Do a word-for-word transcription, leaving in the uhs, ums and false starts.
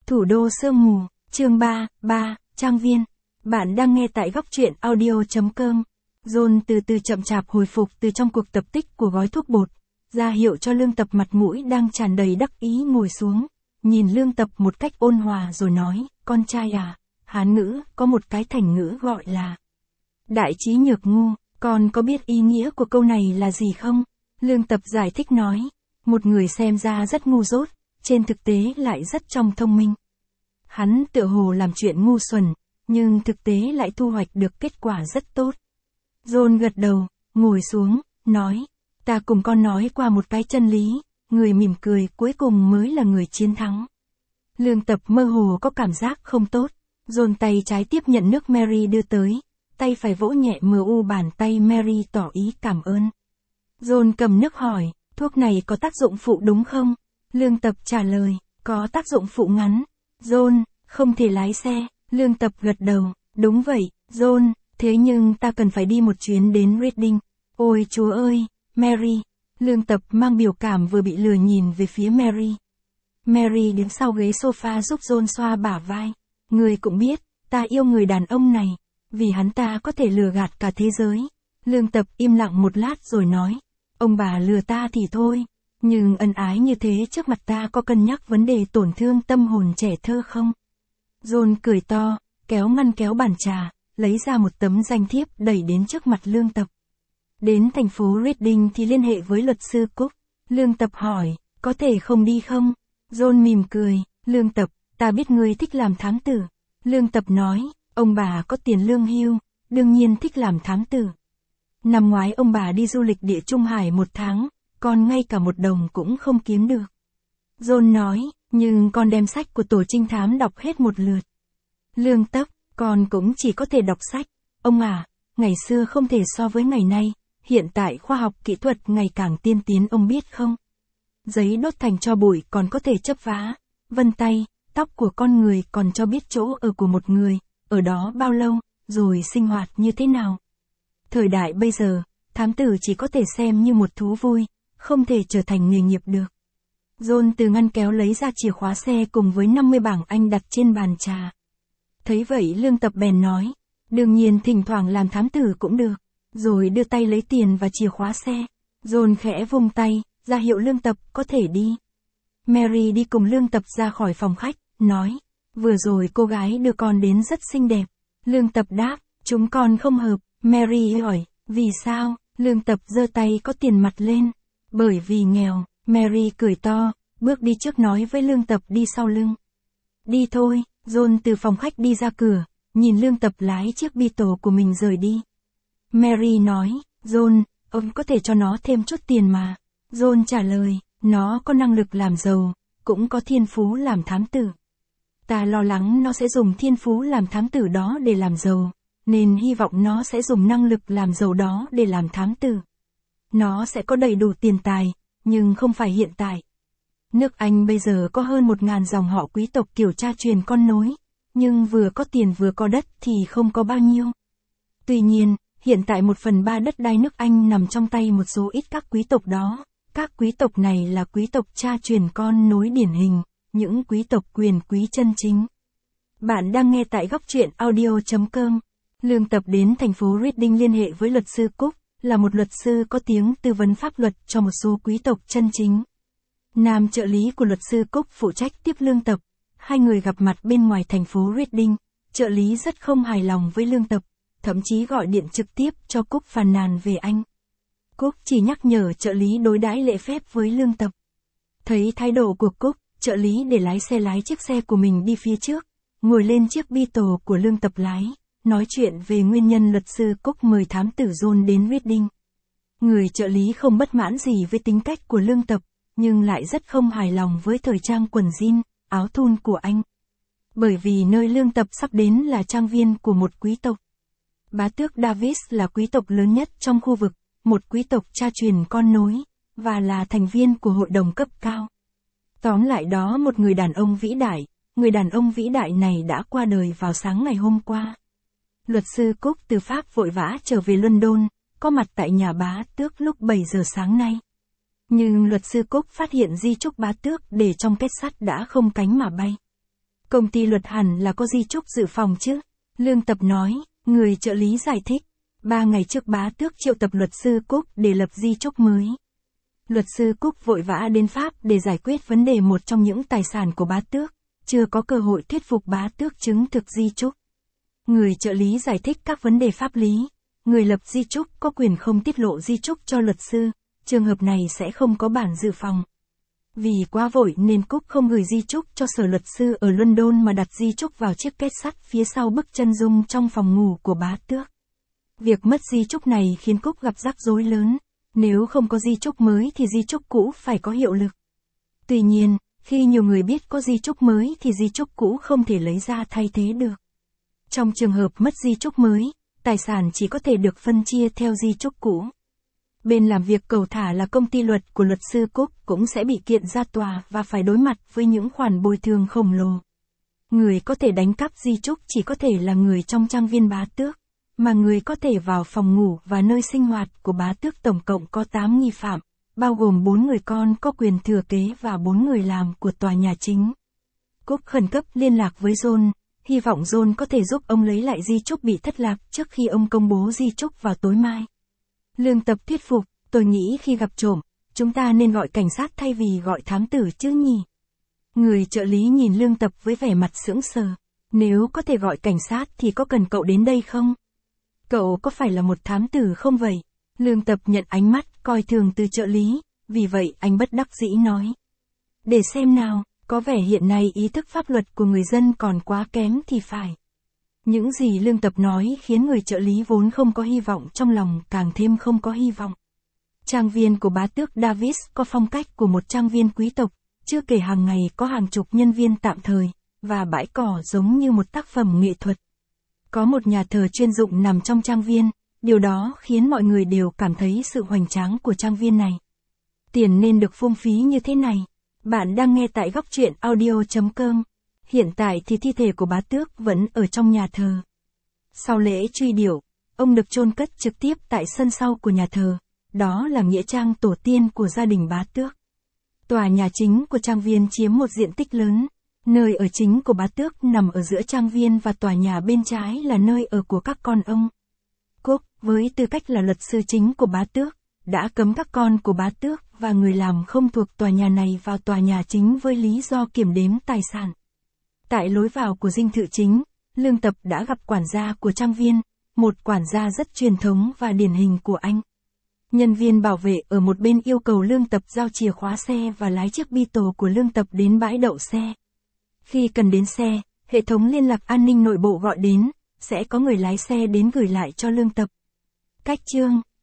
Thủ đô sương mù, chương ba, ba, trang viên. Bạn đang nghe tại góc truyện audio chấm com. John từ từ chậm chạp hồi phục từ trong cuộc tập tích của gói thuốc bột, ra hiệu cho Lương Tập mặt mũi đang tràn đầy đắc ý ngồi xuống, nhìn Lương Tập một cách ôn hòa rồi nói, con trai à, Hán ngữ, có một cái thành ngữ gọi là đại trí nhược ngu, con có biết ý nghĩa của câu này là gì không? Lương Tập giải thích nói, một người xem ra rất ngu dốt, trên thực tế lại rất trong thông minh. Hắn tựa hồ làm chuyện ngu xuẩn, nhưng thực tế lại thu hoạch được kết quả rất tốt. John gật đầu, ngồi xuống, nói, ta cùng con nói qua một cái chân lý, người mỉm cười cuối cùng mới là người chiến thắng. Lương Tập mơ hồ có cảm giác không tốt, John tay trái tiếp nhận nước Mary đưa tới, tay phải vỗ nhẹ mờ u bàn tay Mary tỏ ý cảm ơn. John cầm nước hỏi, thuốc này có tác dụng phụ đúng không? Lương Tập trả lời, có tác dụng phụ ngắn. John, không thể lái xe. Lương Tập gật đầu, đúng vậy, John, thế nhưng ta cần phải đi một chuyến đến Reading. Ôi chúa ơi, Mary. Lương Tập mang biểu cảm vừa bị lừa nhìn về phía Mary. Mary đứng sau ghế sofa giúp John xoa bả vai. Người cũng biết, ta yêu người đàn ông này, vì hắn ta có thể lừa gạt cả thế giới. Lương Tập im lặng một lát rồi nói, ông bà lừa ta thì thôi, nhưng ân ái như thế trước mặt ta có cân nhắc vấn đề tổn thương tâm hồn trẻ thơ không? John cười to, kéo ngăn kéo bàn trà, lấy ra một tấm danh thiếp đẩy đến trước mặt Lương Tập. Đến thành phố Reading thì liên hệ với luật sư Cook. Lương Tập hỏi, có thể không đi không? John mỉm cười, Lương Tập, ta biết ngươi thích làm thám tử. Lương Tập nói, ông bà có tiền lương hưu, đương nhiên thích làm thám tử. Năm ngoái ông bà đi du lịch Địa Trung Hải một tháng, con ngay cả một đồng cũng không kiếm được. John nói, nhưng con đem sách của tổ trinh thám đọc hết một lượt. Lương Tập, con cũng chỉ có thể đọc sách. Ông à, ngày xưa không thể so với ngày nay, hiện tại khoa học kỹ thuật ngày càng tiên tiến ông biết không? Giấy đốt thành tro bụi còn có thể chấp vá, vân tay, tóc của con người còn cho biết chỗ ở của một người, ở đó bao lâu, rồi sinh hoạt như thế nào. Thời đại bây giờ, thám tử chỉ có thể xem như một thú vui, không thể trở thành nghề nghiệp được. John từ ngăn kéo lấy ra chìa khóa xe cùng với năm mươi bảng Anh đặt trên bàn trà. Thấy vậy Lương Tập bèn nói, đương nhiên thỉnh thoảng làm thám tử cũng được, rồi đưa tay lấy tiền và chìa khóa xe. John khẽ vung tay, ra hiệu Lương Tập có thể đi. Mary đi cùng Lương Tập ra khỏi phòng khách, nói, vừa rồi cô gái đưa con đến rất xinh đẹp. Lương Tập đáp, chúng con không hợp. Mary hỏi, vì sao? Lương Tập giơ tay có tiền mặt lên. Bởi vì nghèo. Mary cười to, bước đi trước nói với Lương Tập đi sau lưng. Đi thôi. John từ phòng khách đi ra cửa, nhìn Lương Tập lái chiếc Beetle của mình rời đi. Mary nói, John, ông có thể cho nó thêm chút tiền mà. John trả lời, nó có năng lực làm giàu, cũng có thiên phú làm thám tử. Ta lo lắng nó sẽ dùng thiên phú làm thám tử đó để làm giàu, nên hy vọng nó sẽ dùng năng lực làm giàu đó để làm thám tử. Nó sẽ có đầy đủ tiền tài, nhưng không phải hiện tại. Nước Anh bây giờ có hơn một ngàn dòng họ quý tộc kiểu cha truyền con nối, nhưng vừa có tiền vừa có đất thì không có bao nhiêu. Tuy nhiên, hiện tại một phần ba đất đai nước Anh nằm trong tay một số ít các quý tộc đó. Các quý tộc này là quý tộc cha truyền con nối điển hình, những quý tộc quyền quý chân chính. Bạn đang nghe tại góc truyện audio chấm com. Lương Tập đến thành phố Reading liên hệ với luật sư Cook, là một luật sư có tiếng tư vấn pháp luật cho một số quý tộc chân chính. Nam trợ lý của luật sư Cook phụ trách tiếp Lương Tập. Hai người gặp mặt bên ngoài thành phố Reading. Trợ lý rất không hài lòng với Lương Tập, thậm chí gọi điện trực tiếp cho Cook phàn nàn về anh. Cook chỉ nhắc nhở trợ lý đối đãi lễ phép với Lương Tập. Thấy thái độ của Cook, trợ lý để lái xe lái chiếc xe của mình đi phía trước, ngồi lên chiếc Beetle của Lương Tập lái, nói chuyện về nguyên nhân luật sư Cook mời thám tử John đến Reading. Người trợ lý không bất mãn gì với tính cách của Lương Tập, nhưng lại rất không hài lòng với thời trang quần jean, áo thun của anh. Bởi vì nơi Lương Tập sắp đến là trang viên của một quý tộc. Bá tước Davis là quý tộc lớn nhất trong khu vực, một quý tộc cha truyền con nối, và là thành viên của hội đồng cấp cao. Tóm lại đó một người đàn ông vĩ đại, người đàn ông vĩ đại này đã qua đời vào sáng ngày hôm qua. Luật sư Cook từ Pháp vội vã trở về London, có mặt tại nhà bá tước lúc bảy giờ sáng nay. Nhưng luật sư Cook phát hiện di chúc bá tước để trong kết sắt đã không cánh mà bay. Công ty luật hẳn là có di chúc dự phòng chứ? Lương Tập nói, người trợ lý giải thích. Ba ngày trước Bá Tước triệu tập luật sư Cúc để lập di chúc mới. Luật sư Cúc vội vã đến Pháp để giải quyết vấn đề một trong những tài sản của Bá Tước, chưa có cơ hội thuyết phục Bá Tước chứng thực di chúc. Người trợ lý giải thích các vấn đề pháp lý. Người lập di chúc có quyền không tiết lộ di chúc cho luật sư, trường hợp này sẽ không có bản dự phòng. Vì quá vội nên Cúc không gửi di chúc cho sở luật sư ở London mà đặt di chúc vào chiếc két sắt phía sau bức chân dung trong phòng ngủ của Bá Tước. Việc mất di chúc này khiến Cúc gặp rắc rối lớn. Nếu không có di chúc mới thì di chúc cũ phải có hiệu lực. Tuy nhiên, khi nhiều người biết có di chúc mới thì di chúc cũ không thể lấy ra thay thế được. Trong trường hợp mất di chúc mới, tài sản chỉ có thể được phân chia theo di chúc cũ. Bên làm việc cầu thả là công ty luật của luật sư Cúc cũng sẽ bị kiện ra tòa và phải đối mặt với những khoản bồi thường khổng lồ. Người có thể đánh cắp di chúc chỉ có thể là người trong trang viên Bá Tước, mà người có thể vào phòng ngủ và nơi sinh hoạt của Bá Tước tổng cộng có tám nghi phạm, bao gồm bốn người con có quyền thừa kế và bốn người làm của tòa nhà chính. Cúc khẩn cấp liên lạc với John, hy vọng John có thể giúp ông lấy lại di chúc bị thất lạc trước khi ông công bố di chúc vào tối mai. Lương Tập thuyết phục, tôi nghĩ khi gặp trộm, chúng ta nên gọi cảnh sát thay vì gọi thám tử chứ nhỉ? Người trợ lý nhìn Lương Tập với vẻ mặt sững sờ. Nếu có thể gọi cảnh sát thì có cần cậu đến đây không? Cậu có phải là một thám tử không vậy? Lương Tập nhận ánh mắt coi thường từ trợ lý, vì vậy anh bất đắc dĩ nói. Để xem nào, có vẻ hiện nay ý thức pháp luật của người dân còn quá kém thì phải. Những gì Lương Tập nói khiến người trợ lý vốn không có hy vọng trong lòng càng thêm không có hy vọng. Trang viên của Bá Tước Davis có phong cách của một trang viên quý tộc, chưa kể hàng ngày có hàng chục nhân viên tạm thời, và bãi cỏ giống như một tác phẩm nghệ thuật. Có một nhà thờ chuyên dụng nằm trong trang viên, điều đó khiến mọi người đều cảm thấy sự hoành tráng của trang viên này. Tiền nên được phung phí như thế này. Bạn đang nghe tại góc truyện audio chấm com. Hiện tại thì thi thể của Bá Tước vẫn ở trong nhà thờ. Sau lễ truy điệu, ông được chôn cất trực tiếp tại sân sau của nhà thờ, đó là nghĩa trang tổ tiên của gia đình Bá Tước. Tòa nhà chính của trang viên chiếm một diện tích lớn, nơi ở chính của Bá Tước nằm ở giữa trang viên và tòa nhà bên trái là nơi ở của các con ông. Cúc, với tư cách là luật sư chính của Bá Tước, đã cấm các con của Bá Tước và người làm không thuộc tòa nhà này vào tòa nhà chính với lý do kiểm đếm tài sản. Tại lối vào của dinh thự chính, Lương Tập đã gặp quản gia của trang viên, một quản gia rất truyền thống và điển hình của anh. Nhân viên bảo vệ ở một bên yêu cầu Lương Tập giao chìa khóa xe và lái chiếc Beetle của Lương Tập đến bãi đậu xe. Khi cần đến xe, hệ thống liên lạc an ninh nội bộ gọi đến, sẽ có người lái xe đến gửi lại cho Lương Tập. Cách chương